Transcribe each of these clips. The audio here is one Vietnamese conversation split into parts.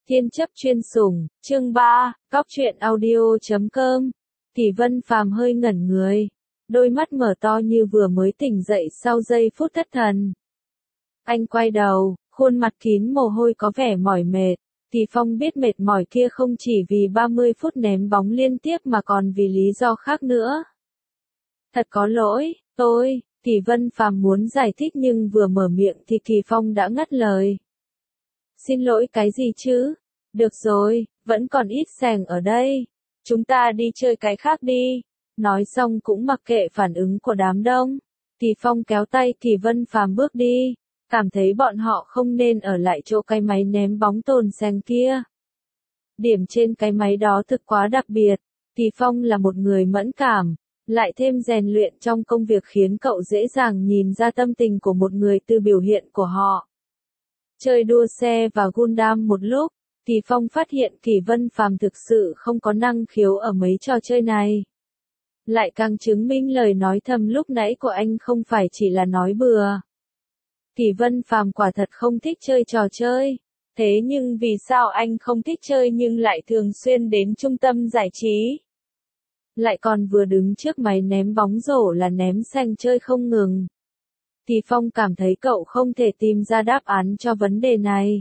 Thiên chấp chuyên sủng, chương 3, cóc truyện audio.com. Kỳ Vân Phàm hơi ngẩn người, đôi mắt mở to như vừa mới tỉnh dậy sau giây phút thất thần. Anh quay đầu, khuôn mặt kín mồ hôi có vẻ mỏi mệt. Kỳ Phong biết mệt mỏi kia không chỉ vì 30 phút ném bóng liên tiếp mà còn vì lý do khác nữa. Thật có lỗi, Kỳ Vân Phàm muốn giải thích nhưng vừa mở miệng thì Kỳ Phong đã ngắt lời. Xin lỗi cái gì chứ? Được rồi, vẫn còn ít sành ở đây. Chúng ta đi chơi cái khác đi. Nói xong cũng mặc kệ phản ứng của đám đông. Kỳ Phong kéo tay Kỳ Vân Phàm bước đi. Cảm thấy bọn họ không nên ở lại chỗ cái máy ném bóng tồn sành kia. Điểm trên cái máy đó thực quá đặc biệt. Kỳ Phong là một người mẫn cảm. Lại thêm rèn luyện trong công việc khiến cậu dễ dàng nhìn ra tâm tình của một người từ biểu hiện của họ. Chơi đua xe và Gundam một lúc, Kỳ Phong phát hiện Kỳ Vân Phàm thực sự không có năng khiếu ở mấy trò chơi này. Lại càng chứng minh lời nói thầm lúc nãy của anh không phải chỉ là nói bừa. Kỳ Vân Phàm quả thật không thích chơi trò chơi. Thế nhưng vì sao anh không thích chơi nhưng lại thường xuyên đến trung tâm giải trí? Lại còn vừa đứng trước máy ném bóng rổ là ném xanh chơi không ngừng. Kỳ Phong cảm thấy cậu không thể tìm ra đáp án cho vấn đề này.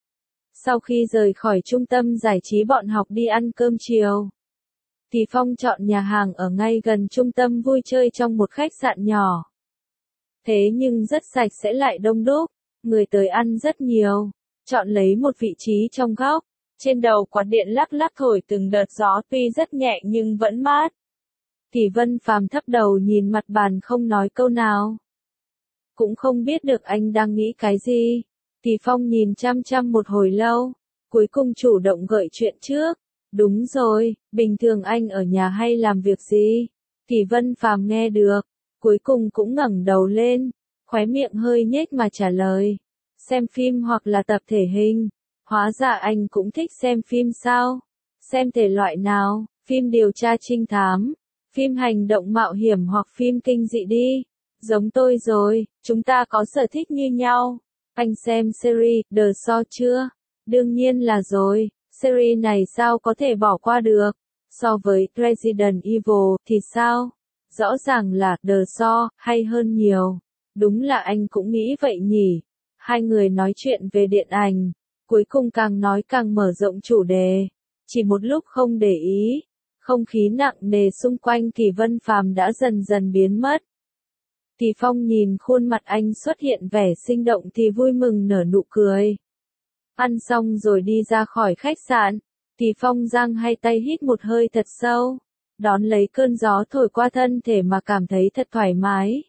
Sau khi rời khỏi trung tâm giải trí bọn học đi ăn cơm chiều. Kỳ Phong chọn nhà hàng ở ngay gần trung tâm vui chơi trong một khách sạn nhỏ. Thế nhưng rất sạch sẽ lại đông đúc, người tới ăn rất nhiều. Chọn lấy một vị trí trong góc. Trên đầu quạt điện lắc lắc thổi từng đợt gió tuy rất nhẹ nhưng vẫn mát. Kỳ Vân Phàm thấp đầu nhìn mặt bàn không nói câu nào. Cũng không biết được anh đang nghĩ cái gì. Kỳ Phong nhìn chăm chăm một hồi lâu, cuối cùng chủ động gợi chuyện trước. Đúng rồi, bình thường anh ở nhà hay làm việc gì? Kỳ Vân Phàm nghe được, cuối cùng cũng ngẩng đầu lên, khóe miệng hơi nhếch mà trả lời. Xem phim hoặc là tập thể hình. Hóa ra anh cũng thích xem phim sao? Xem thể loại nào? Phim điều tra trinh thám, phim hành động mạo hiểm hoặc phim kinh dị đi. Giống tôi rồi, chúng ta có sở thích như nhau. Anh xem series The Saw chưa? Đương nhiên là rồi, series này sao có thể bỏ qua được? So với Resident Evil thì sao? Rõ ràng là The Saw hay hơn nhiều. Đúng là anh cũng nghĩ vậy nhỉ. Hai người nói chuyện về điện ảnh, cuối cùng càng nói càng mở rộng chủ đề. Chỉ một lúc không để ý, không khí nặng nề xung quanh Kỳ Vân Phàm đã dần dần biến mất. Kỳ Phong nhìn khuôn mặt anh xuất hiện vẻ sinh động thì vui mừng nở nụ cười. Ăn xong rồi đi ra khỏi khách sạn, Kỳ Phong giang hai tay hít một hơi thật sâu, đón lấy cơn gió thổi qua thân thể mà cảm thấy thật thoải mái.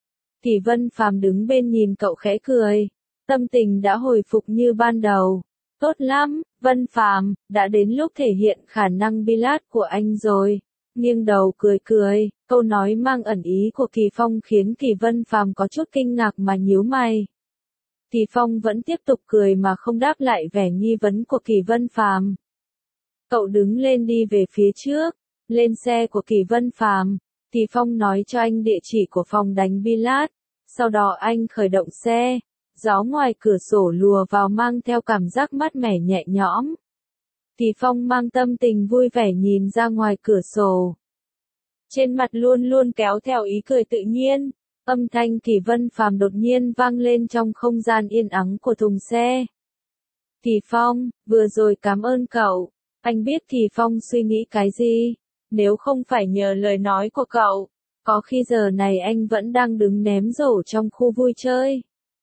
Kỳ Vân Phàm đứng bên nhìn cậu khẽ cười, tâm tình đã hồi phục như ban đầu. Tốt lắm, Vân Phàm, đã đến lúc thể hiện khả năng Pilates của anh rồi. Nghiêng đầu cười, câu nói mang ẩn ý của Kỳ Phong khiến Kỳ Vân Phàm có chút kinh ngạc mà nhíu mày. Kỳ Phong vẫn tiếp tục cười mà không đáp lại vẻ nghi vấn của Kỳ Vân Phàm. Cậu đứng lên đi về phía trước, lên xe của Kỳ Vân Phàm. Kỳ Phong nói cho anh địa chỉ của phòng đánh Pilates, sau đó anh khởi động xe. Gió ngoài cửa sổ lùa vào mang theo cảm giác mát mẻ nhẹ nhõm. Kỳ Phong mang tâm tình vui vẻ nhìn ra ngoài cửa sổ. Trên mặt luôn luôn kéo theo ý cười tự nhiên, âm thanh Kỳ Vân Phàm đột nhiên vang lên trong không gian yên ắng của thùng xe. Kỳ Phong, vừa rồi cảm ơn cậu. Anh biết Kỳ Phong suy nghĩ cái gì. Nếu không phải nhờ lời nói của cậu, có khi giờ này anh vẫn đang đứng ném rổ trong khu vui chơi.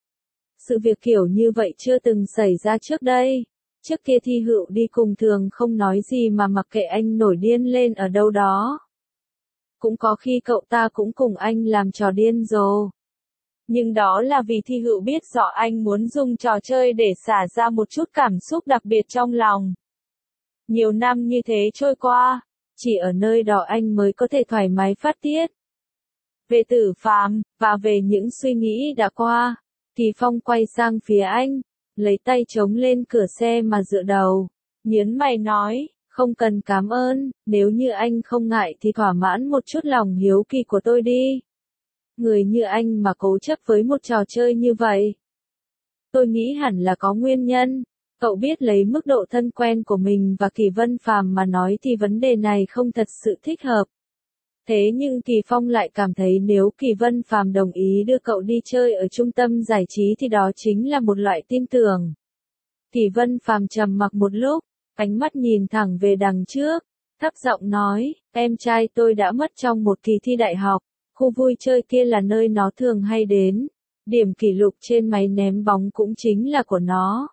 Sự việc kiểu như vậy chưa từng xảy ra trước đây. Trước kia Thi Hựu đi cùng thường không nói gì mà mặc kệ anh nổi điên lên ở đâu đó. Cũng có khi cậu ta cũng cùng anh làm trò điên rồ. Nhưng đó là vì Thi Hựu biết rõ anh muốn dùng trò chơi để xả ra một chút cảm xúc đặc biệt trong lòng. Nhiều năm như thế trôi qua, chỉ ở nơi đó anh mới có thể thoải mái phát tiết. Về Tử Phàm, và về những suy nghĩ đã qua. Kỳ Phong quay sang phía anh, lấy tay chống lên cửa xe mà dựa đầu, nhớn mày nói, không cần cảm ơn, nếu như anh không ngại thì thỏa mãn một chút lòng hiếu kỳ của tôi đi. Người như anh mà cố chấp với một trò chơi như vậy. Tôi nghĩ hẳn là có nguyên nhân, Cậu biết lấy mức độ thân quen của mình và Kỳ Vân Phàm mà nói thì vấn đề này không thật sự thích hợp. Thế nhưng Kỳ Phong lại cảm thấy nếu Kỳ Vân Phàm đồng ý đưa cậu đi chơi ở trung tâm giải trí thì đó chính là một loại tin tưởng. Kỳ Vân Phàm trầm mặc một lúc, ánh mắt nhìn thẳng về đằng trước, thấp giọng nói, em trai tôi đã mất trong một kỳ thi đại học, khu vui chơi kia là nơi nó thường hay đến, điểm kỷ lục trên máy ném bóng cũng chính là của nó.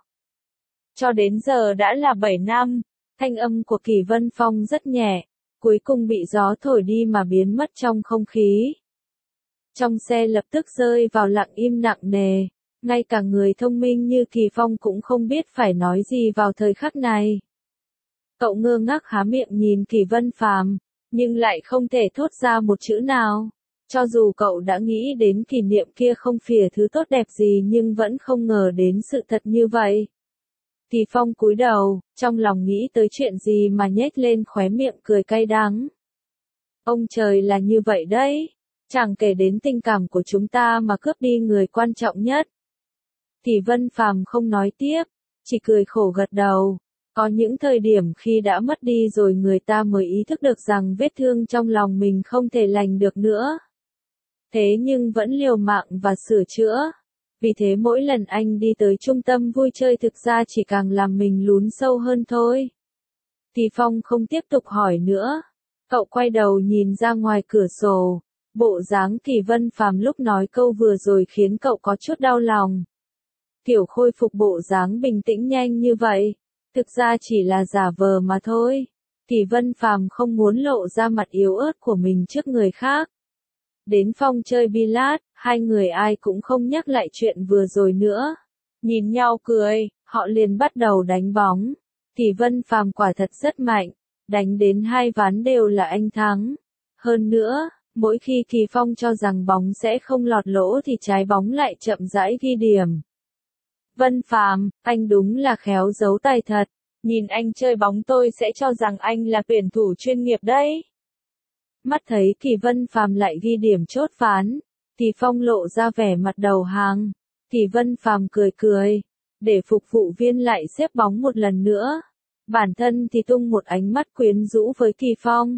Cho đến giờ đã là 7 năm, thanh âm của Kỳ Vân Phong rất nhẹ, cuối cùng bị gió thổi đi mà biến mất trong không khí. Trong xe lập tức rơi vào lặng im nặng nề, ngay cả người thông minh như Kỳ Phong cũng không biết phải nói gì vào thời khắc này. Cậu ngơ ngác há miệng nhìn Kỳ Vân Phàm, nhưng lại không thể thốt ra một chữ nào. Cho dù cậu đã nghĩ đến kỷ niệm kia không phìa thứ tốt đẹp gì nhưng vẫn không ngờ đến sự thật như vậy. Kỳ Phong cúi đầu, trong lòng nghĩ tới chuyện gì mà nhếch lên khóe miệng cười cay đắng. Ông trời là như vậy đấy, chẳng kể đến tình cảm của chúng ta mà cướp đi người quan trọng nhất. Kỳ Vân Phàm không nói tiếp, chỉ cười khổ gật đầu. Có những thời điểm khi đã mất đi rồi người ta mới ý thức được rằng vết thương trong lòng mình không thể lành được nữa. Thế nhưng vẫn liều mạng và sửa chữa. Vì thế mỗi lần anh đi tới trung tâm vui chơi thực ra chỉ càng làm mình lún sâu hơn thôi. Kỳ Phong không tiếp tục hỏi nữa. Cậu quay đầu nhìn ra ngoài cửa sổ. Bộ dáng Kỳ Vân Phàm lúc nói câu vừa rồi khiến cậu có chút đau lòng. Kiểu khôi phục bộ dáng bình tĩnh nhanh như vậy, thực ra chỉ là giả vờ mà thôi. Kỳ Vân Phàm không muốn lộ ra mặt yếu ớt của mình trước người khác. Đến phòng chơi billard, hai người ai cũng không nhắc lại chuyện vừa rồi nữa. Nhìn nhau cười, họ liền bắt đầu đánh bóng. Kỳ Vân Phàm quả thật rất mạnh, đánh đến 2 ván đều là anh thắng. Hơn nữa, mỗi khi Kỳ Phong cho rằng bóng sẽ không lọt lỗ thì trái bóng lại chậm rãi ghi điểm. Vân Phàm, anh đúng là khéo giấu tài thật. Nhìn anh chơi bóng tôi sẽ cho rằng anh là tuyển thủ chuyên nghiệp đấy. Mắt thấy Kỳ Vân Phàm lại ghi điểm chốt ván, Kỳ Phong lộ ra vẻ mặt đầu hàng. Kỳ Vân Phàm cười cười, để phục vụ viên lại xếp bóng một lần nữa. Bản thân thì tung một ánh mắt quyến rũ với Kỳ Phong.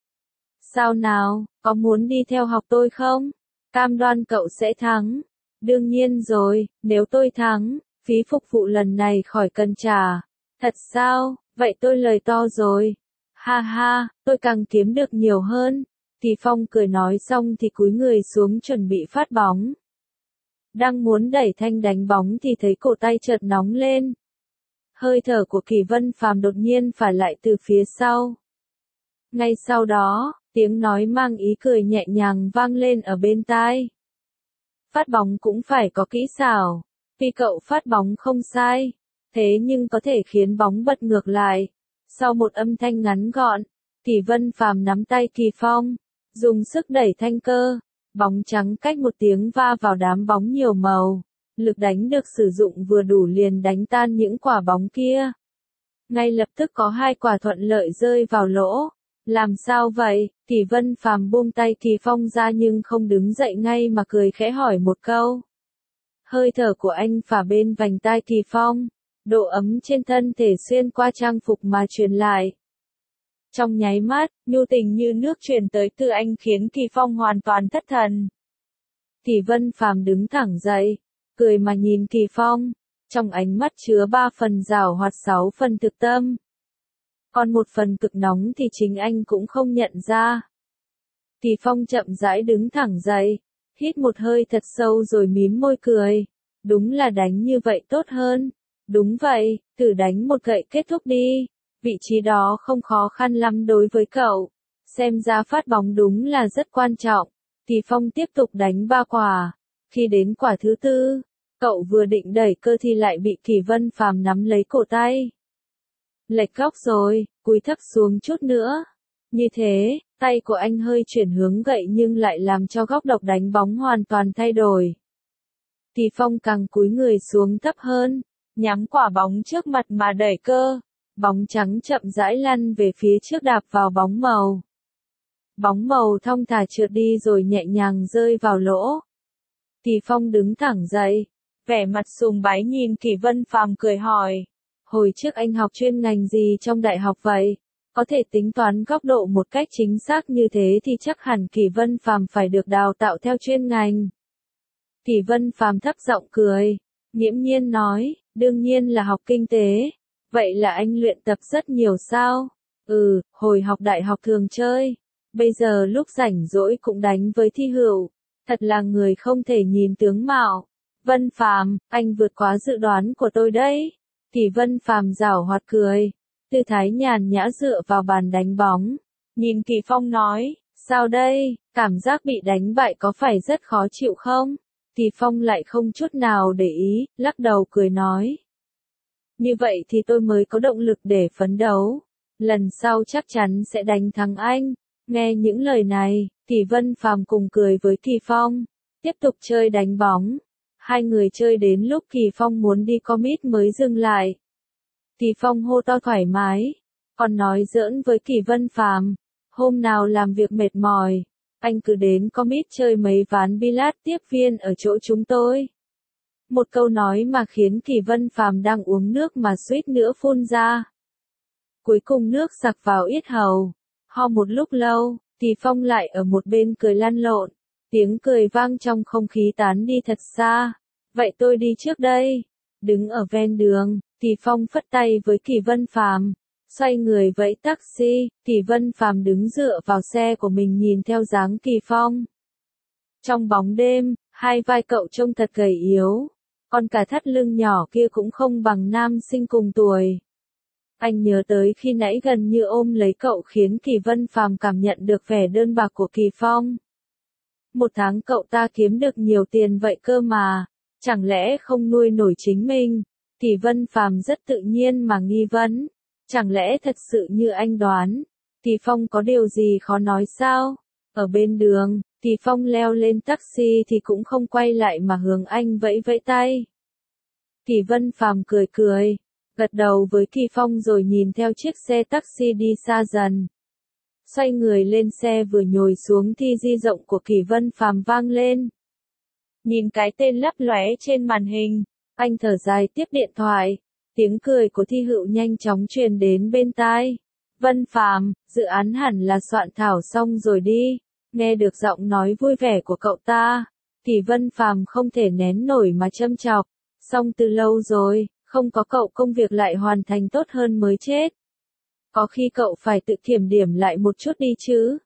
Sao nào, có muốn đi theo học tôi không? Cam đoan cậu sẽ thắng. Đương nhiên rồi, nếu tôi thắng, phí phục vụ lần này khỏi cần trả. Thật sao, vậy tôi lời to rồi. Ha ha, tôi càng kiếm được nhiều hơn. Kỳ Phong cười nói xong thì cúi người xuống chuẩn bị phát bóng. Đang muốn đẩy thanh đánh bóng thì thấy cổ tay chợt nóng lên. Hơi thở của Kỳ Vân Phàm đột nhiên phả lại từ phía sau. Ngay sau đó, tiếng nói mang ý cười nhẹ nhàng vang lên ở bên tai. Phát bóng cũng phải có kỹ xảo. Tuy cậu phát bóng không sai, thế nhưng có thể khiến bóng bật ngược lại. Sau một âm thanh ngắn gọn, Kỳ Vân Phàm nắm tay Kỳ Phong, dùng sức đẩy thanh cơ, bóng trắng cách một tiếng va vào đám bóng nhiều màu. Lực đánh được sử dụng vừa đủ liền đánh tan những quả bóng kia. Ngay lập tức có 2 quả thuận lợi rơi vào lỗ. Làm sao vậy? Kỳ Vân Phàm buông tay Kỳ Phong ra nhưng không đứng dậy ngay mà cười khẽ hỏi một câu. Hơi thở của anh phả bên vành tai Kỳ Phong, độ ấm trên thân thể xuyên qua trang phục mà truyền lại. Trong nháy mắt, nhu tình như nước truyền tới từ anh khiến Kỳ Phong hoàn toàn thất thần. Kỳ Vân Phàm đứng thẳng dậy, cười mà nhìn Kỳ Phong, trong ánh mắt chứa 3 phần giảo hoạt 6 phần thực tâm. Còn 1 phần cực nóng thì chính anh cũng không nhận ra. Kỳ Phong chậm rãi đứng thẳng dậy, hít một hơi thật sâu rồi mím môi cười. Đúng là đánh như vậy tốt hơn. Đúng vậy, thử đánh một gậy kết thúc đi. Vị trí đó không khó khăn lắm đối với cậu. Xem ra phát bóng đúng là rất quan trọng. Kỳ Phong tiếp tục đánh 3 quả. Khi đến quả thứ 4, cậu vừa định đẩy cơ thì lại bị Kỳ Vân Phàm nắm lấy cổ tay. Lệch góc rồi, cúi thấp xuống chút nữa. Như thế, tay của anh hơi chuyển hướng gậy nhưng lại làm cho góc độ đánh bóng hoàn toàn thay đổi. Kỳ Phong càng cúi người xuống thấp hơn, nhắm quả bóng trước mặt mà đẩy cơ. Bóng trắng chậm rãi lăn về phía trước đạp vào bóng màu. Bóng màu thong thả trượt đi rồi nhẹ nhàng rơi vào lỗ. Kỳ Phong đứng thẳng dậy, vẻ mặt sùng bái nhìn Kỳ Vân Phàm cười hỏi. Hồi trước anh học chuyên ngành gì trong đại học vậy? Có thể tính toán góc độ một cách chính xác như thế thì chắc hẳn Kỳ Vân Phàm phải được đào tạo theo chuyên ngành. Kỳ Vân Phàm thấp giọng cười, nghiễm nhiên nói, đương nhiên là học kinh tế. Vậy là anh luyện tập rất nhiều sao? Hồi học đại học thường chơi. Bây giờ lúc rảnh rỗi cũng đánh với Thi Hữu. Thật là người không thể nhìn tướng mạo. Vân Phàm, anh vượt quá dự đoán của tôi đấy. Kỳ Vân Phàm giảo hoạt cười. Tư thái nhàn nhã dựa vào bàn đánh bóng. Nhìn Kỳ Phong nói, sao đây, cảm giác bị đánh bại có phải rất khó chịu không? Kỳ Phong lại không chút nào để ý, lắc đầu cười nói. Như vậy thì tôi mới có động lực để phấn đấu. Lần sau chắc chắn sẽ đánh thắng anh. Nghe những lời này, Kỳ Vân Phàm cùng cười với Kỳ Phong. Tiếp tục chơi đánh bóng. Hai người chơi đến lúc Kỳ Phong muốn đi commit mới dừng lại. Kỳ Phong hô to thoải mái. Còn nói giỡn với Kỳ Vân Phàm. Hôm nào làm việc mệt mỏi, anh cứ đến commit chơi mấy ván billard tiếp viên ở chỗ chúng tôi. Một câu nói mà khiến Kỳ Vân Phàm đang uống nước mà suýt nữa phun ra. Cuối cùng nước sặc vào yết hầu. Ho một lúc lâu, Kỳ Phong lại ở một bên cười lăn lộn. Tiếng cười vang trong không khí tán đi thật xa. Vậy tôi đi trước đây. Đứng ở ven đường, Kỳ Phong phất tay với Kỳ Vân Phàm. Xoay người vẫy taxi, Kỳ Vân Phàm đứng dựa vào xe của mình nhìn theo dáng Kỳ Phong. Trong bóng đêm, hai vai cậu trông thật gầy yếu. Còn cả thắt lưng nhỏ kia cũng không bằng nam sinh cùng tuổi. Anh nhớ tới khi nãy gần như ôm lấy cậu khiến Kỳ Vân Phàm cảm nhận được vẻ đơn bạc của Kỳ Phong. Một tháng cậu ta kiếm được nhiều tiền vậy cơ mà, chẳng lẽ không nuôi nổi chính mình? Kỳ Vân Phàm rất tự nhiên mà nghi vấn. Chẳng lẽ thật sự như anh đoán, Kỳ Phong có điều gì khó nói sao? Ở bên đường, Kỳ Phong leo lên taxi thì cũng không quay lại mà hướng anh vẫy vẫy tay. Kỳ Vân Phàm cười cười, gật đầu với Kỳ Phong rồi nhìn theo chiếc xe taxi đi xa dần. Xoay người lên xe vừa nhồi xuống thì di động của Kỳ Vân Phàm vang lên. Nhìn cái tên lấp lóe trên màn hình, anh thở dài tiếp điện thoại. Tiếng cười của Thi Hữu nhanh chóng truyền đến bên tai. Vân Phàm, dự án hẳn là soạn thảo xong rồi đi. Nghe được giọng nói vui vẻ của cậu ta, Kỳ Vân Phàm không thể nén nổi mà châm chọc. Xong từ lâu rồi, không có cậu công việc lại hoàn thành tốt hơn mới chết. Có khi cậu phải tự kiểm điểm lại một chút đi chứ.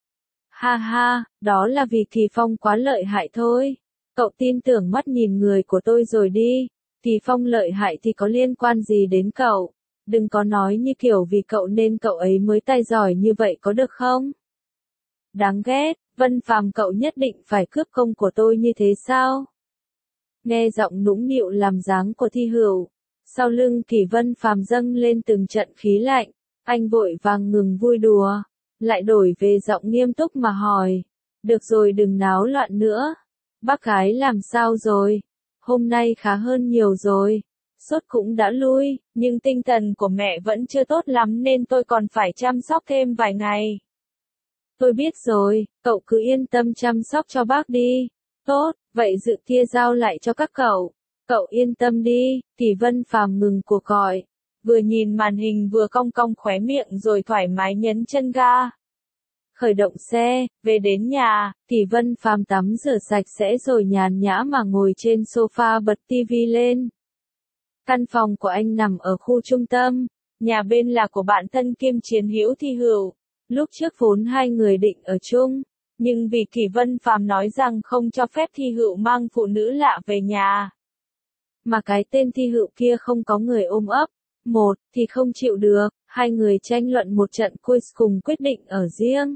Ha ha, đó là vì Kỳ Phong quá lợi hại thôi. Cậu tin tưởng mắt nhìn người của tôi rồi đi. Kỳ Phong lợi hại thì có liên quan gì đến cậu? Đừng có nói như kiểu vì cậu nên cậu ấy mới tài giỏi như vậy có được không? Đáng ghét, Vân Phàm cậu nhất định phải cướp công của tôi như thế sao? Nghe giọng nũng nịu làm dáng của Thi Hữu, sau lưng Kỳ Vân Phàm dâng lên từng trận khí lạnh, anh vội vàng ngừng vui đùa, lại đổi về giọng nghiêm túc mà hỏi, được rồi đừng náo loạn nữa, bác gái làm sao rồi? Hôm nay khá hơn nhiều rồi, sốt cũng đã lui, nhưng tinh thần của mẹ vẫn chưa tốt lắm nên tôi còn phải chăm sóc thêm vài ngày. Tôi biết rồi, cậu cứ yên tâm chăm sóc cho bác đi. Tốt, vậy dự kia giao lại cho các cậu. Cậu yên tâm đi, Kỳ Vân Phàm ngừng cuộc gọi. Vừa nhìn màn hình vừa cong cong khóe miệng rồi thoải mái nhấn chân ga. Khởi động xe, về đến nhà, Kỳ Vân Phàm tắm rửa sạch sẽ rồi nhàn nhã mà ngồi trên sofa bật tivi lên. Căn phòng của anh nằm ở khu trung tâm, nhà bên là của bạn thân kiêm chiến hữu Thi Hữu. Lúc trước vốn hai người định ở chung, nhưng vì Kỳ Vân Phàm nói rằng không cho phép Thi Hữu mang phụ nữ lạ về nhà. Mà cái tên Thi Hữu kia không có người ôm ấp, một thì không chịu được, hai người tranh luận một trận cuối cùng quyết định ở riêng.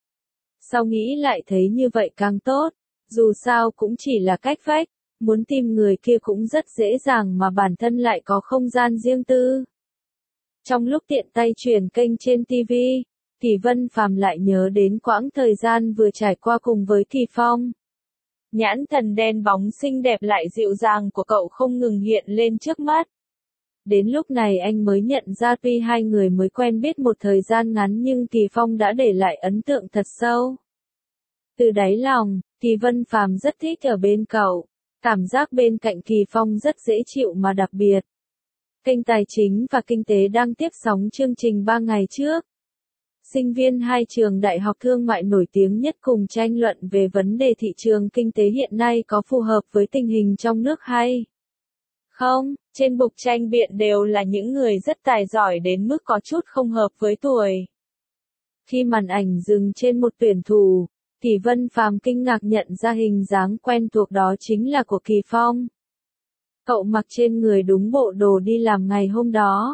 Sau nghĩ lại thấy như vậy càng tốt, dù sao cũng chỉ là cách vách, muốn tìm người kia cũng rất dễ dàng mà bản thân lại có không gian riêng tư. Trong lúc tiện tay chuyển kênh trên TV, Kỳ Vân Phàm lại nhớ đến quãng thời gian vừa trải qua cùng với Kỳ Phong. Nhãn thần đen bóng xinh đẹp lại dịu dàng của cậu không ngừng hiện lên trước mắt. Đến lúc này anh mới nhận ra tuy hai người mới quen biết một thời gian ngắn nhưng Kỳ Phong đã để lại ấn tượng thật sâu. Từ đáy lòng, Kỳ Vân Phàm rất thích ở bên cậu. Cảm giác bên cạnh Kỳ Phong rất dễ chịu mà đặc biệt. Kênh Tài chính và Kinh tế đang tiếp sóng chương trình 3 ngày trước. Sinh viên hai trường đại học thương mại nổi tiếng nhất cùng tranh luận về vấn đề thị trường kinh tế hiện nay có phù hợp với tình hình trong nước hay không. Trên bục tranh biện đều là những người rất tài giỏi đến mức có chút không hợp với tuổi. Khi màn ảnh dừng trên một tuyển thủ, thì Vân Phàm kinh ngạc nhận ra hình dáng quen thuộc đó chính là của Kỳ Phong. Cậu mặc trên người đúng bộ đồ đi làm ngày hôm đó.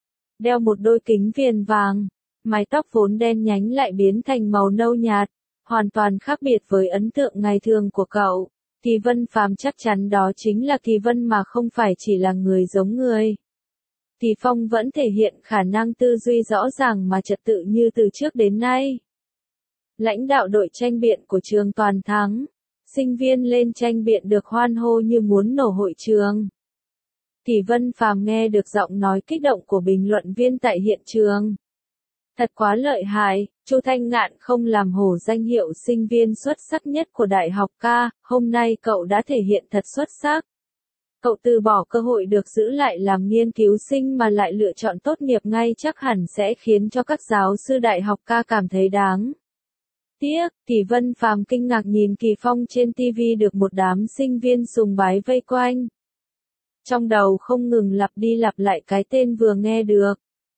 Đeo một đôi kính viền vàng, mái tóc vốn đen nhánh lại biến thành màu nâu nhạt, hoàn toàn khác biệt với ấn tượng ngày thường của cậu. Thì Vân Phàm chắc chắn đó chính là Kỳ Vân mà không phải chỉ là người giống người. Kỳ Phong vẫn thể hiện khả năng tư duy rõ ràng mà trật tự như từ trước đến nay. Lãnh đạo đội tranh biện của trường toàn thắng. Sinh viên lên tranh biện được hoan hô như muốn nổ hội trường. Thì Vân Phàm nghe được giọng nói kích động của bình luận viên tại hiện trường. Thật quá lợi hại, Chu Thanh Ngạn không làm hổ danh hiệu sinh viên xuất sắc nhất của Đại học Ca, hôm nay cậu đã thể hiện thật xuất sắc. Cậu từ bỏ cơ hội được giữ lại làm nghiên cứu sinh mà lại lựa chọn tốt nghiệp ngay chắc hẳn sẽ khiến cho các giáo sư Đại học Ca cảm thấy đáng tiếc. Thì Vân Phàm kinh ngạc nhìn Kỳ Phong trên TV được một đám sinh viên sùng bái vây quanh. Trong đầu không ngừng lặp đi lặp lại cái tên vừa nghe được.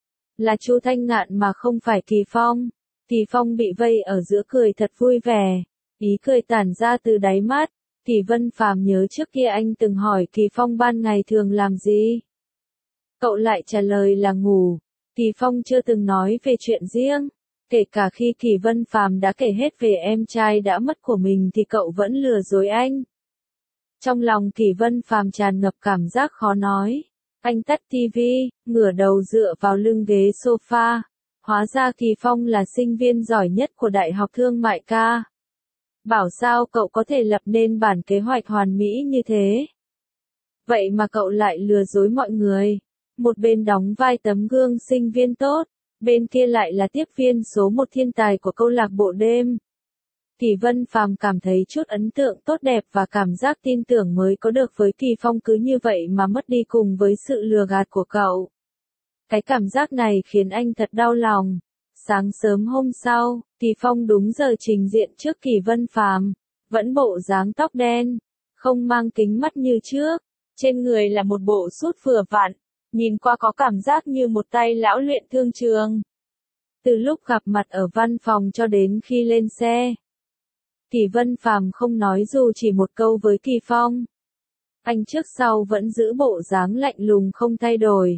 Là Chu Thanh Ngạn mà không phải Kỳ Phong. Kỳ Phong bị vây ở giữa cười thật vui vẻ. Ý cười tản ra từ đáy mắt. Thì Vân Phàm nhớ trước kia anh từng hỏi Kỳ Phong ban ngày thường làm gì. Cậu lại trả lời là ngủ. Kỳ Phong chưa từng nói về chuyện riêng. Kể cả khi Kỳ Vân Phàm đã kể hết về em trai đã mất của mình thì cậu vẫn lừa dối anh. Trong lòng Kỳ Vân Phàm tràn ngập cảm giác khó nói. Anh tắt TV, ngửa đầu dựa vào lưng ghế sofa. Hóa ra Kỳ Phong là sinh viên giỏi nhất của Đại học Thương mại Ca. Bảo sao cậu có thể lập nên bản kế hoạch hoàn mỹ như thế. Vậy mà cậu lại lừa dối mọi người. Một bên đóng vai tấm gương sinh viên tốt, bên kia lại là tiếp viên số một thiên tài của câu lạc bộ đêm. Kỳ Vân Phàm cảm thấy chút ấn tượng tốt đẹp và cảm giác tin tưởng mới có được với Kỳ Phong cứ như vậy mà mất đi cùng với sự lừa gạt của cậu. Cái cảm giác này khiến anh thật đau lòng. Sáng sớm hôm sau, Kỳ Phong đúng giờ trình diện trước Kỳ Vân Phàm, vẫn bộ dáng tóc đen, không mang kính mắt như trước, trên người là một bộ sút vừa vặn, nhìn qua có cảm giác như một tay lão luyện thương trường. Từ lúc gặp mặt ở văn phòng cho đến khi lên xe, Kỳ Vân Phàm không nói dù chỉ một câu với Kỳ Phong. Anh trước sau vẫn giữ bộ dáng lạnh lùng không thay đổi.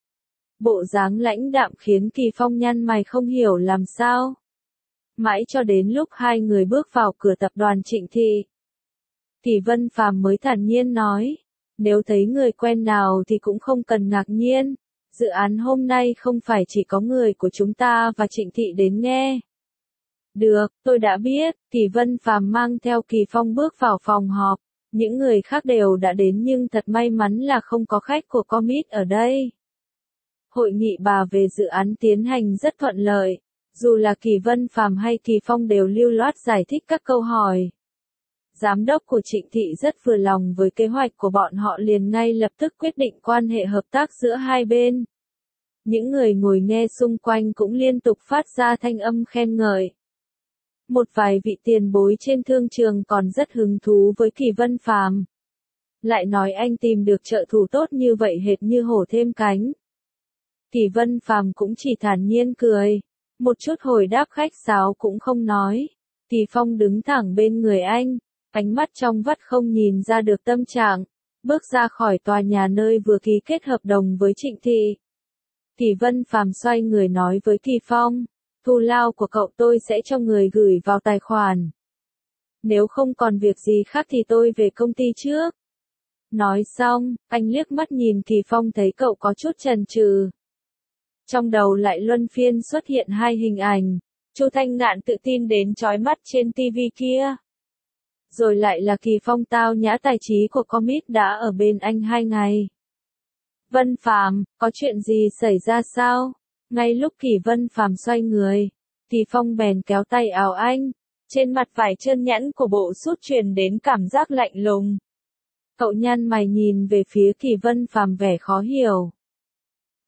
Bộ dáng lãnh đạm khiến Kỳ Phong nhăn mày không hiểu làm sao. Mãi cho đến lúc hai người bước vào cửa tập đoàn Trịnh Thị, Kỳ Vân Phàm mới thản nhiên nói, nếu thấy người quen nào thì cũng không cần ngạc nhiên. Dự án hôm nay không phải chỉ có người của chúng ta và Trịnh Thị đến nghe. Được, tôi đã biết. Kỳ Vân Phàm mang theo Kỳ Phong bước vào phòng họp. Những người khác đều đã đến nhưng thật may mắn là không có khách của Commit ở đây. Hội nghị bà về dự án tiến hành rất thuận lợi. Dù là Kỳ Vân Phàm hay Kỳ Phong đều lưu loát giải thích các câu hỏi. Giám đốc của Trịnh Thị rất vừa lòng với kế hoạch của bọn họ liền ngay lập tức quyết định quan hệ hợp tác giữa hai bên. Những người ngồi nghe xung quanh cũng liên tục phát ra thanh âm khen ngợi. Một vài vị tiền bối trên thương trường còn rất hứng thú với Kỳ Vân Phàm. Lại nói anh tìm được trợ thủ tốt như vậy hệt như hổ thêm cánh. Kỳ Vân Phàm cũng chỉ thản nhiên cười. Một chút hồi đáp khách sáo cũng không nói. Kỳ Phong đứng thẳng bên người anh. Ánh mắt trong vắt không nhìn ra được tâm trạng. Bước ra khỏi tòa nhà nơi vừa ký kết hợp đồng với Trịnh Thị. Kỳ Vân Phàm xoay người nói với Kỳ Phong. Thù lao của cậu tôi sẽ cho người gửi vào tài khoản. Nếu không còn việc gì khác thì tôi về công ty trước. Nói xong, anh liếc mắt nhìn Kỳ Phong thấy cậu có chút chần chừ. Trong đầu lại luân phiên xuất hiện hai hình ảnh. Chu Thanh Ngạn tự tin đến chói mắt trên TV kia. Rồi lại là Kỳ Phong tao nhã tài trí của Commit đã ở bên anh 2 ngày. Vân Phàm, có chuyện gì xảy ra sao? Ngay lúc Kỳ Vân Phàm xoay người, Kỳ Phong bèn kéo tay áo anh. Trên mặt vải trơn nhẵn của bộ sút truyền đến cảm giác lạnh lùng. Cậu nhăn mày nhìn về phía Kỳ Vân Phàm vẻ khó hiểu.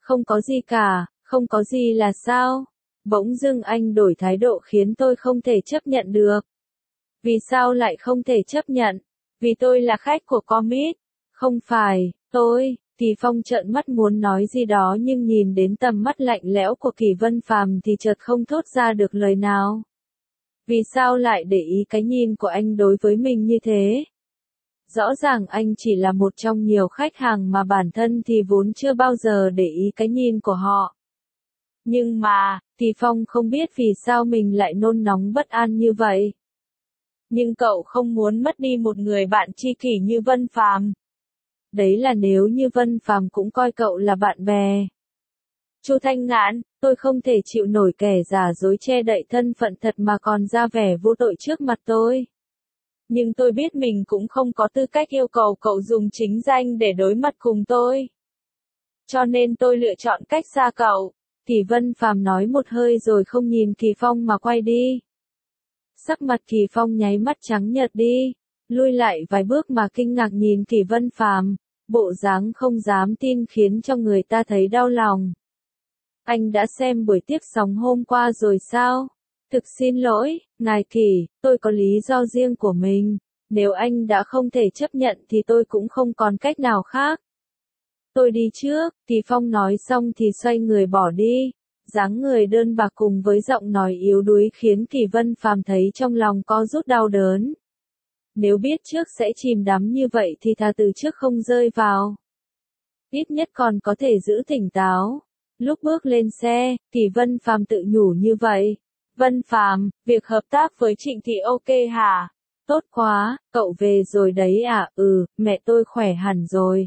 Không có gì cả, không có gì là sao? Bỗng dưng anh đổi thái độ khiến tôi không thể chấp nhận được. Vì sao lại không thể chấp nhận? Vì tôi là khách của comic. Không phải, tôi. Kỳ Phong trợn mắt muốn nói gì đó nhưng nhìn đến tầm mắt lạnh lẽo của Kỳ Vân Phàm thì chợt không thốt ra được lời nào. Vì sao lại để ý cái nhìn của anh đối với mình như thế? Rõ ràng anh chỉ là một trong nhiều khách hàng mà bản thân thì vốn chưa bao giờ để ý cái nhìn của họ. Nhưng mà, Kỳ Phong không biết vì sao mình lại nôn nóng bất an như vậy. Nhưng cậu không muốn mất đi một người bạn tri kỷ như Vân Phàm. Đấy là nếu như Vân Phàm cũng coi cậu là bạn bè. Chu Thanh Ngạn, tôi không thể chịu nổi kẻ giả dối che đậy thân phận thật mà còn ra vẻ vô tội trước mặt tôi. Nhưng tôi biết mình cũng không có tư cách yêu cầu cậu dùng chính danh để đối mặt cùng tôi. Cho nên tôi lựa chọn cách xa cậu. Kỳ Vân Phàm nói một hơi rồi không nhìn Kỳ Phong mà quay đi. Sắc mặt Kỳ Phong nháy mắt trắng nhợt đi, lui lại vài bước mà kinh ngạc nhìn Kỳ Vân Phàm, bộ dáng không dám tin khiến cho người ta thấy đau lòng. Anh đã xem buổi tiếp sóng hôm qua rồi sao? Thực xin lỗi, ngài Kỳ, tôi có lý do riêng của mình, nếu anh đã không thể chấp nhận thì tôi cũng không còn cách nào khác. Tôi đi trước, Kỳ Phong nói xong thì xoay người bỏ đi. Dáng người đơn bạc cùng với giọng nói yếu đuối khiến Kỳ Vân Phàm thấy trong lòng co rút đau đớn. Nếu biết trước sẽ chìm đắm như vậy thì thà từ trước không rơi vào. Ít nhất còn có thể giữ tỉnh táo. Lúc bước lên xe, Kỳ Vân Phàm tự nhủ như vậy. Vân Phàm, việc hợp tác với Trịnh Thị ok hả? Tốt quá, cậu về rồi đấy à? Ừ, mẹ tôi khỏe hẳn rồi.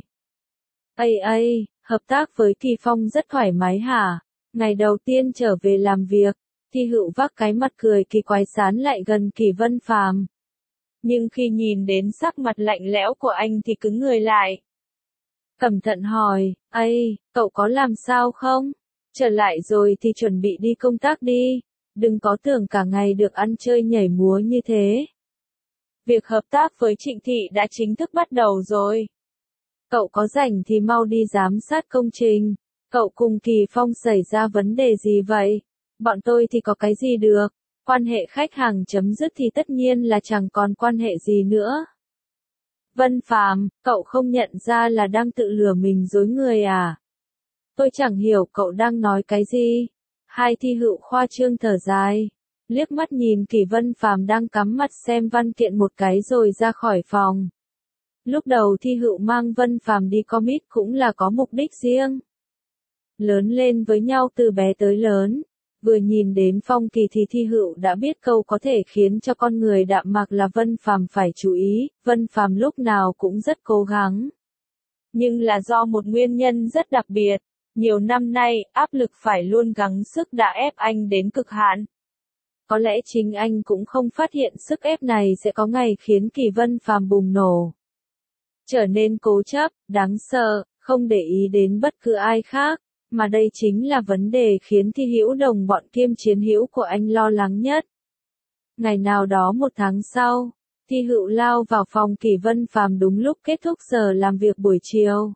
Hợp tác với Kỳ Phong rất thoải mái hả? Ngày đầu tiên trở về làm việc, Thi Hựu vác cái mặt cười kỳ quái sán lại gần Kỳ Vân Phàm. Nhưng khi nhìn đến sắc mặt lạnh lẽo của anh thì cứng người lại. Cẩn thận hỏi, cậu có làm sao không? Trở lại rồi thì chuẩn bị đi công tác đi, đừng có tưởng cả ngày được ăn chơi nhảy múa như thế. Việc hợp tác với Trịnh Thị đã chính thức bắt đầu rồi. Cậu có rảnh thì mau đi giám sát công trình. Cậu cùng Kỳ Phong xảy ra vấn đề gì vậy? Bọn tôi thì có cái gì được? Quan hệ khách hàng chấm dứt thì tất nhiên là chẳng còn quan hệ gì nữa. Vân Phàm, cậu không nhận ra là đang tự lừa mình dối người à? Tôi chẳng hiểu cậu đang nói cái gì. Hai Thi Hựu khoa trương thở dài, liếc mắt nhìn Kỳ Vân Phàm đang cắm mặt xem văn kiện một cái rồi ra khỏi phòng. Lúc đầu Thi Hựu mang Vân Phàm đi comic cũng là có mục đích riêng. Lớn lên với nhau từ bé tới lớn, vừa nhìn đến Phong Kỳ thì Thi Hựu đã biết câu có thể khiến cho con người đạm mạc là Vân Phàm phải chú ý, Vân Phàm lúc nào cũng rất cố gắng. Nhưng là do một nguyên nhân rất đặc biệt, nhiều năm nay, áp lực phải luôn gắng sức đã ép anh đến cực hạn. Có lẽ chính anh cũng không phát hiện sức ép này sẽ có ngày khiến Kỳ Vân Phàm bùng nổ. Trở nên cố chấp, đáng sợ, không để ý đến bất cứ ai khác, mà đây chính là vấn đề khiến Thi Hữu đồng bọn kiêm chiến hữu của anh lo lắng nhất. Ngày nào đó một tháng sau, Thi Hữu lao vào phòng Kỳ Vân Phàm đúng lúc kết thúc giờ làm việc buổi chiều.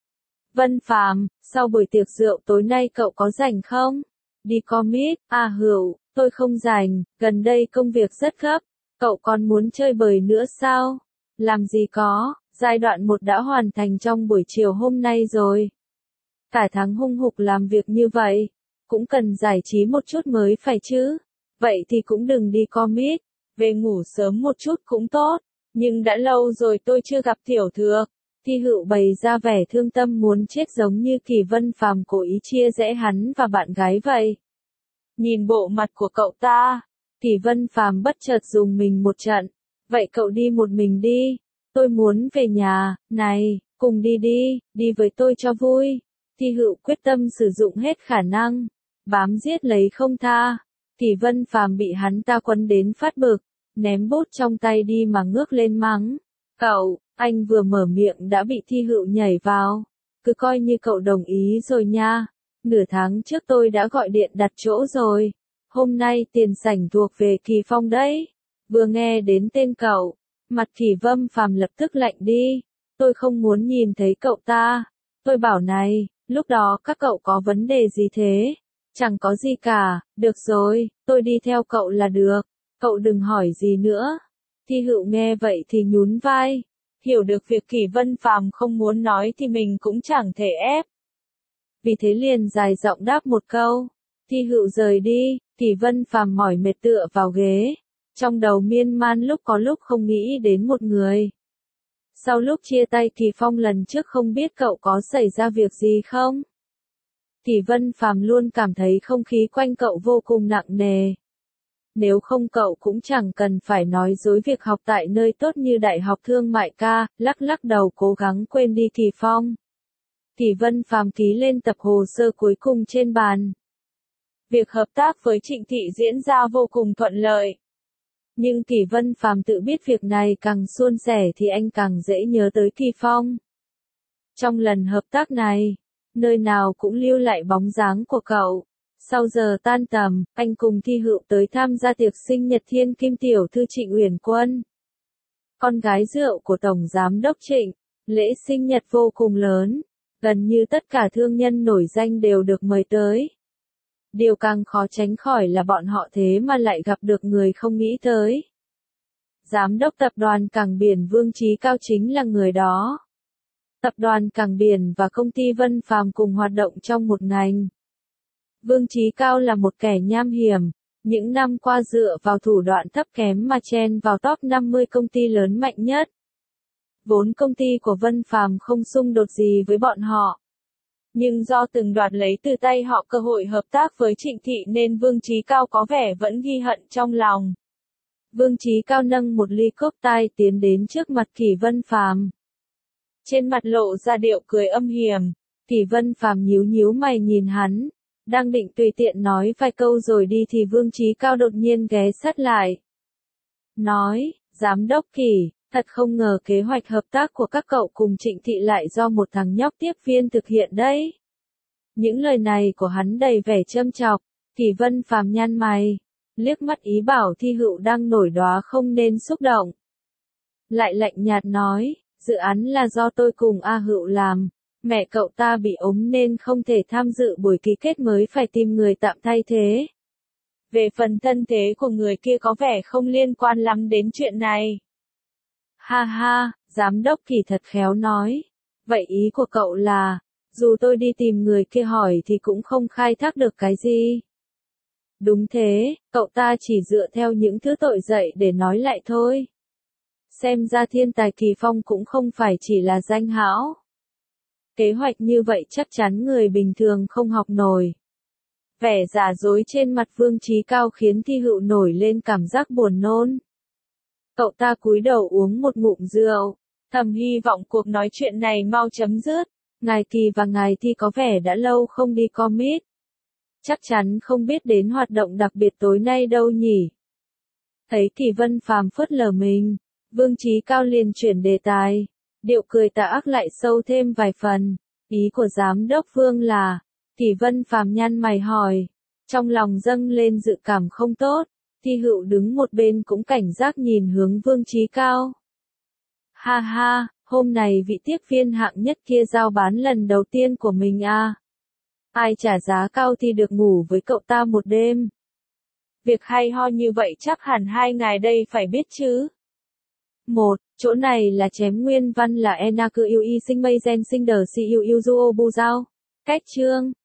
Vân Phàm, sau buổi tiệc rượu tối nay cậu có rảnh không? Đi comic, Hữu, tôi không rảnh, gần đây công việc rất gấp, cậu còn muốn chơi bời nữa sao? Làm gì có, giai đoạn 1 đã hoàn thành trong buổi chiều hôm nay rồi. Cả tháng hung hục làm việc như vậy, cũng cần giải trí một chút mới phải chứ. Vậy thì cũng đừng đi comic, về ngủ sớm một chút cũng tốt, nhưng đã lâu rồi tôi chưa gặp Tiểu Thược. Thi Hựu bày ra vẻ thương tâm muốn chết giống như Kỳ Vân Phàm cố ý chia rẽ hắn và bạn gái vậy. Nhìn bộ mặt của cậu ta, Kỳ Vân Phàm bất chợt dùng mình một trận. Vậy cậu đi một mình đi, tôi muốn về nhà, này, cùng đi đi, đi với tôi cho vui. Thi Hựu quyết tâm sử dụng hết khả năng, bám giết lấy không tha. Kỳ Vân Phàm bị hắn ta quấn đến phát bực, ném bút trong tay đi mà ngước lên mắng. Cậu, anh vừa mở miệng đã bị Thi Hựu nhảy vào. Cứ coi như cậu đồng ý rồi nha. Nửa tháng trước tôi đã gọi điện đặt chỗ rồi. Hôm nay tiền sảnh thuộc về Kỳ Phong đấy. Vừa nghe đến tên cậu, mặt Kỳ Vân Phàm lập tức lạnh đi. Tôi không muốn nhìn thấy cậu ta. Tôi bảo này, Lúc đó các cậu có vấn đề gì thế? Chẳng có gì cả, được rồi, tôi đi theo cậu là được, cậu đừng hỏi gì nữa. Thi Hựu nghe vậy thì nhún vai, hiểu được việc Kỷ Vân Phàm không muốn nói thì mình cũng chẳng thể ép. Vì thế liền dài giọng đáp một câu. Thi Hựu rời đi, Kỷ Vân Phàm mỏi mệt tựa vào ghế, trong đầu miên man lúc có lúc không nghĩ đến một người. Sau lúc chia tay Kỳ Phong lần trước không biết cậu có xảy ra việc gì không? Kỷ Vân Phàm luôn cảm thấy không khí quanh cậu vô cùng nặng nề. Nếu không cậu cũng chẳng cần phải nói dối việc học tại nơi tốt như Đại học Thương mại ca, lắc lắc đầu cố gắng quên đi Kỳ Phong. Kỷ Vân Phàm ký lên tập hồ sơ cuối cùng trên bàn. Việc hợp tác với Trịnh Thị diễn ra vô cùng thuận lợi. Nhưng Kỷ Vân Phàm tự biết việc này càng suôn sẻ thì anh càng dễ nhớ tới Kỳ Phong. Trong lần hợp tác này, nơi nào cũng lưu lại bóng dáng của cậu. Sau giờ tan tầm, anh cùng Thi Hựu tới tham gia tiệc sinh nhật thiên kim tiểu thư Trịnh Uyển Quân, con gái rượu của Tổng Giám đốc Trịnh. Lễ sinh nhật vô cùng lớn, gần như tất cả thương nhân nổi danh đều được mời tới. Điều càng khó tránh khỏi là bọn họ thế mà lại gặp được người không nghĩ tới. Giám đốc tập đoàn Cảng Biển Vương Chí Cao chính là người đó. Tập đoàn Cảng Biển và công ty Vân Phàm cùng hoạt động trong một ngành. Vương Chí Cao là một kẻ nham hiểm, những năm qua dựa vào thủ đoạn thấp kém mà chen vào top 50 công ty lớn mạnh nhất. Vốn công ty của Vân Phàm không xung đột gì với bọn họ. Nhưng do từng đoạt lấy từ tay họ cơ hội hợp tác với Trịnh Thị nên Vương Chí Cao có vẻ vẫn ghi hận trong lòng. Vương Chí Cao nâng một ly cốc tai tiến đến trước mặt Kỷ Vân Phàm. Trên mặt lộ ra điệu cười âm hiểm, Kỷ Vân Phàm nhíu nhíu mày nhìn hắn, đang định tùy tiện nói vài câu rồi đi thì Vương Chí Cao đột nhiên ghé sát lại. Nói, Giám đốc Kỷ, thật không ngờ kế hoạch hợp tác của các cậu cùng Trịnh Thị lại do một thằng nhóc tiếp viên thực hiện đấy. Những lời này của hắn đầy vẻ châm chọc, Kỷ Vân Phàm nhăn mày, liếc mắt ý bảo Thi Hựu đang nổi đoá không nên xúc động. Lại lạnh nhạt nói, dự án là do tôi cùng A Hựu làm, mẹ cậu ta bị ốm nên không thể tham dự buổi ký kết mới phải tìm người tạm thay thế. Về phần thân thế của người kia có vẻ không liên quan lắm đến chuyện này. Ha ha, Giám đốc Kỷ thật khéo nói. Vậy ý của cậu là, dù tôi đi tìm người kia hỏi thì cũng không khai thác được cái gì. Đúng thế, cậu ta chỉ dựa theo những thứ tội dạy để nói lại thôi. Xem ra thiên tài Kỳ Phong cũng không phải chỉ là danh hão. Kế hoạch như vậy chắc chắn người bình thường không học nổi. Vẻ giả dối trên mặt Vương Chí Cao khiến Thi Hựu nổi lên cảm giác buồn nôn. Cậu ta cúi đầu uống một ngụm rượu, thầm hy vọng cuộc nói chuyện này mau chấm dứt. Ngài Kỳ và ngài Thi có vẻ đã lâu không đi comic. Chắc chắn không biết đến hoạt động đặc biệt tối nay đâu nhỉ. Thấy Kỷ Vân Phàm phớt lờ mình, Vương Chí Cao liền chuyển đề tài. Điệu cười tà ác lại sâu thêm vài phần. Ý của Giám đốc Vương là, Kỷ Vân Phàm nhăn mày hỏi. Trong lòng dâng lên dự cảm không tốt. Thi Hựu đứng một bên cũng cảnh giác nhìn hướng Vương Chí Cao. Ha ha, hôm nay vị tiếp viên hạng nhất kia giao bán lần đầu tiên của mình à. Ai trả giá cao thì được ngủ với cậu ta một đêm. Việc hay ho như vậy chắc hẳn hai ngài đây phải biết chứ. Một, chỗ này là chém nguyên văn là Enaku yêu y sinh mây gen sinh đờ si yêu yêu du ô bu giao. Cách chương.